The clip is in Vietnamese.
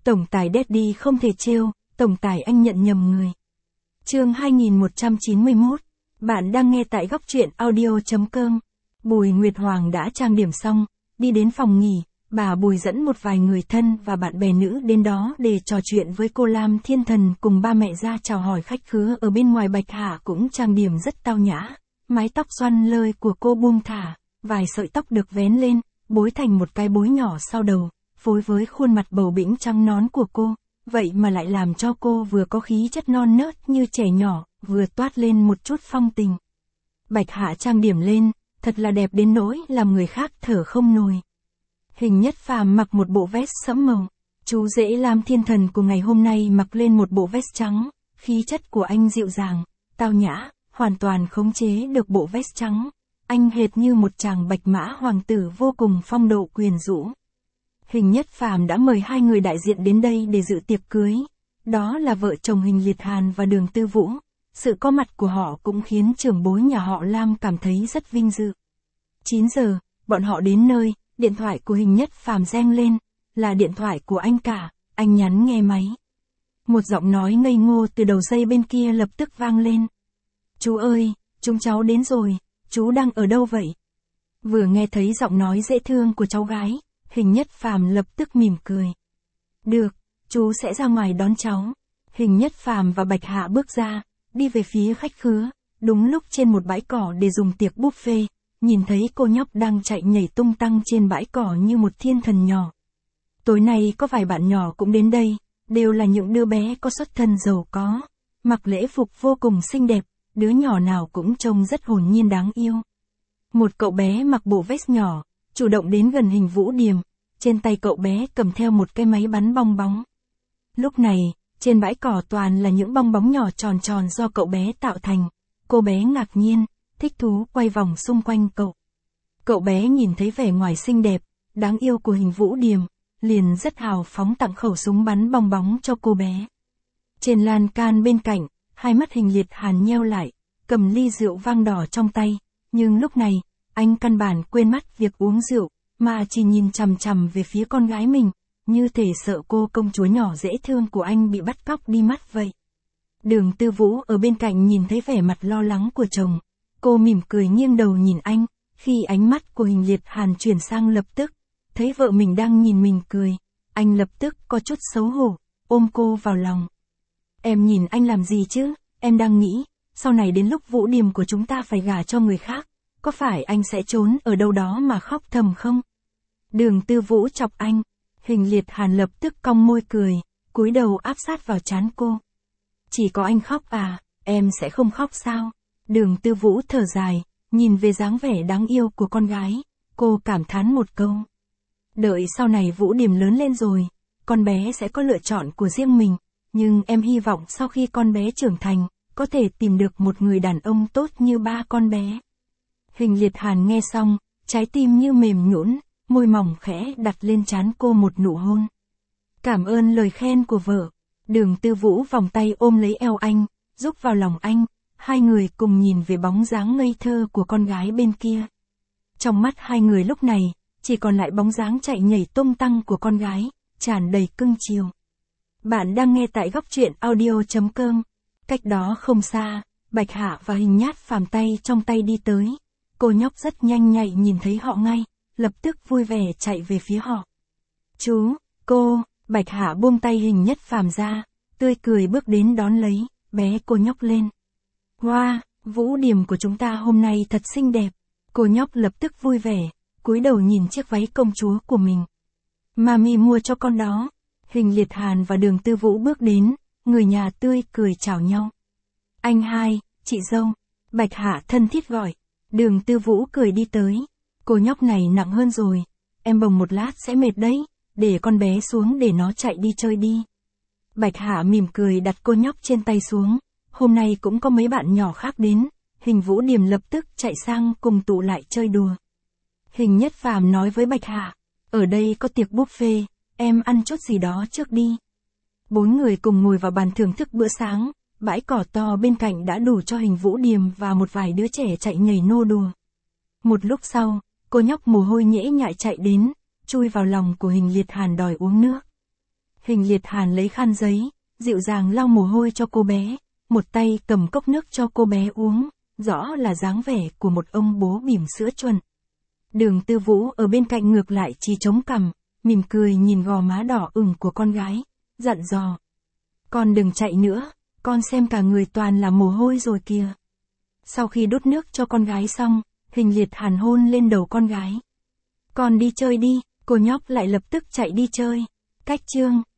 Tổng tài Daddy không thể trêu, tổng tài anh nhận nhầm người. Chương 2191. Bạn đang nghe tại góc truyện audio.com. Bùi Nguyệt Hoàng đã trang điểm xong, đi đến phòng nghỉ, bà Bùi dẫn một vài người thân và bạn bè nữ đến đó để trò chuyện với cô Lam Thiên Thần cùng ba mẹ ra chào hỏi khách khứa. Ở bên ngoài Bạch Hạ cũng trang điểm rất tao nhã, mái tóc xoăn lơi của cô buông thả, vài sợi tóc được vén lên, bối thành một cái bối nhỏ sau đầu, phối với khuôn mặt bầu bĩnh trắng nón của cô, vậy mà lại làm cho cô vừa có khí chất non nớt như trẻ nhỏ, vừa toát lên một chút phong tình. Bạch Hạ trang điểm lên, thật là đẹp đến nỗi làm người khác thở không nổi. Hình Nhất Phàm mặc một bộ vest sẫm màu, chú rể Lam Thiên Thần của ngày hôm nay mặc lên một bộ vest trắng, khí chất của anh dịu dàng, tao nhã, hoàn toàn khống chế được bộ vest trắng. Anh hệt như một chàng bạch mã hoàng tử vô cùng phong độ quyến rũ. Hình Nhất Phàm đã mời hai người đại diện đến đây để dự tiệc cưới. Đó là vợ chồng Hình Liệt Hàn và Đường Tư Vũ. Sự có mặt của họ cũng khiến trưởng bối nhà họ Lam cảm thấy rất vinh dự. 9 giờ, bọn họ đến nơi, điện thoại của Hình Nhất Phàm reng lên, là điện thoại của anh cả, anh nhắn nghe máy. Một giọng nói ngây ngô từ đầu dây bên kia lập tức vang lên. Chú ơi, chúng cháu đến rồi, chú đang ở đâu vậy? Vừa nghe thấy giọng nói dễ thương của cháu gái, Hình Nhất Phàm lập tức mỉm cười. Được, chú sẽ ra ngoài đón cháu. Hình Nhất Phàm và Bạch Hạ bước ra, đi về phía khách khứa, đúng lúc trên một bãi cỏ để dùng tiệc buffet, nhìn thấy cô nhóc đang chạy nhảy tung tăng trên bãi cỏ như một thiên thần nhỏ. Tối nay có vài bạn nhỏ cũng đến đây, đều là những đứa bé có xuất thân giàu có, mặc lễ phục vô cùng xinh đẹp, đứa nhỏ nào cũng trông rất hồn nhiên đáng yêu. Một cậu bé mặc bộ vest nhỏ, chủ động đến gần Hình Vũ Điềm, trên tay cậu bé cầm theo một cái máy bắn bong bóng. Lúc này, trên bãi cỏ toàn là những bong bóng nhỏ tròn tròn do cậu bé tạo thành, cô bé ngạc nhiên, thích thú quay vòng xung quanh cậu. Cậu bé nhìn thấy vẻ ngoài xinh đẹp, đáng yêu của Hình Vũ Điềm, liền rất hào phóng tặng khẩu súng bắn bong bóng cho cô bé. Trên lan can bên cạnh, hai mắt Hình Liệt Hàn nheo lại, cầm ly rượu vang đỏ trong tay, nhưng lúc này, anh căn bản quên mất việc uống rượu, mà chỉ nhìn chằm chằm về phía con gái mình, như thể sợ cô công chúa nhỏ dễ thương của anh bị bắt cóc đi mất vậy. Đường Tư Vũ ở bên cạnh nhìn thấy vẻ mặt lo lắng của chồng, cô mỉm cười nghiêng đầu nhìn anh, khi ánh mắt của Hình Liệt Hàn chuyển sang lập tức, thấy vợ mình đang nhìn mình cười, anh lập tức có chút xấu hổ, ôm cô vào lòng. Em nhìn anh làm gì chứ, em đang nghĩ, sau này đến lúc Vũ Điềm của chúng ta phải gả cho người khác, có phải anh sẽ trốn ở đâu đó mà khóc thầm không? Đường Tư Vũ chọc anh, Hình Liệt Hàn lập tức cong môi cười, cúi đầu áp sát vào trán cô. Chỉ có anh khóc à, em sẽ không khóc sao? Đường Tư Vũ thở dài, nhìn về dáng vẻ đáng yêu của con gái, cô cảm thán một câu. Đợi sau này Vũ Điềm lớn lên rồi, con bé sẽ có lựa chọn của riêng mình, nhưng em hy vọng sau khi con bé trưởng thành, có thể tìm được một người đàn ông tốt như ba con bé. Hình Liệt Hàn nghe xong, trái tim như mềm nhũn, môi mỏng khẽ đặt lên trán cô một nụ hôn. Cảm ơn lời khen của vợ. Đường Tư Vũ vòng tay ôm lấy eo anh, giúp vào lòng anh, hai người cùng nhìn về bóng dáng ngây thơ của con gái bên kia. Trong mắt hai người lúc này, chỉ còn lại bóng dáng chạy nhảy tung tăng của con gái, tràn đầy cưng chiều. Bạn đang nghe tại góc truyện audio.com. Cách đó không xa, Bạch Hạ và Hình Nhát Phàm tay trong tay đi tới. Cô nhóc rất nhanh nhạy nhìn thấy họ ngay, lập tức vui vẻ chạy về phía họ. Chú, cô, Bạch Hạ buông tay Hình Nhất Phàm ra, tươi cười bước đến đón lấy, bé cô nhóc lên. Wow, Vũ Điềm của chúng ta hôm nay thật xinh đẹp. Cô nhóc lập tức vui vẻ, cúi đầu nhìn chiếc váy công chúa của mình. Mami mua cho con đó. Hình Liệt Hàn và Đường Tư Vũ bước đến, người nhà tươi cười chào nhau. Anh hai, chị dâu. Bạch Hạ thân thiết gọi. Đường Tư Vũ cười đi tới. Cô nhóc này nặng hơn rồi, em bồng một lát sẽ mệt đấy, để con bé xuống để nó chạy đi chơi đi. Bạch Hạ mỉm cười đặt cô nhóc trên tay xuống, hôm nay cũng có mấy bạn nhỏ khác đến, Hình Vũ Điềm lập tức chạy sang cùng tụ lại chơi đùa. Hình Nhất Phàm nói với Bạch Hạ, ở đây có tiệc buffet, em ăn chút gì đó trước đi. Bốn người cùng ngồi vào bàn thưởng thức bữa sáng, bãi cỏ to bên cạnh đã đủ cho Hình Vũ Điềm và một vài đứa trẻ chạy nhảy nô đùa. Một lúc sau, cô nhóc mồ hôi nhễ nhại chạy đến, chui vào lòng của Hình Liệt Hàn đòi uống nước. Hình Liệt Hàn lấy khăn giấy, dịu dàng lau mồ hôi cho cô bé, một tay cầm cốc nước cho cô bé uống, rõ là dáng vẻ của một ông bố bỉm sữa chuồn. Đường Tư Vũ ở bên cạnh ngược lại chỉ chống cằm, mỉm cười nhìn gò má đỏ ửng của con gái, dặn dò. Con đừng chạy nữa, con xem cả người toàn là mồ hôi rồi kìa. Sau khi đút nước cho con gái xong, Hình Liệt Hàn hôn lên đầu con gái. Con đi chơi đi, cô nhóc lại lập tức chạy đi chơi. Cách chương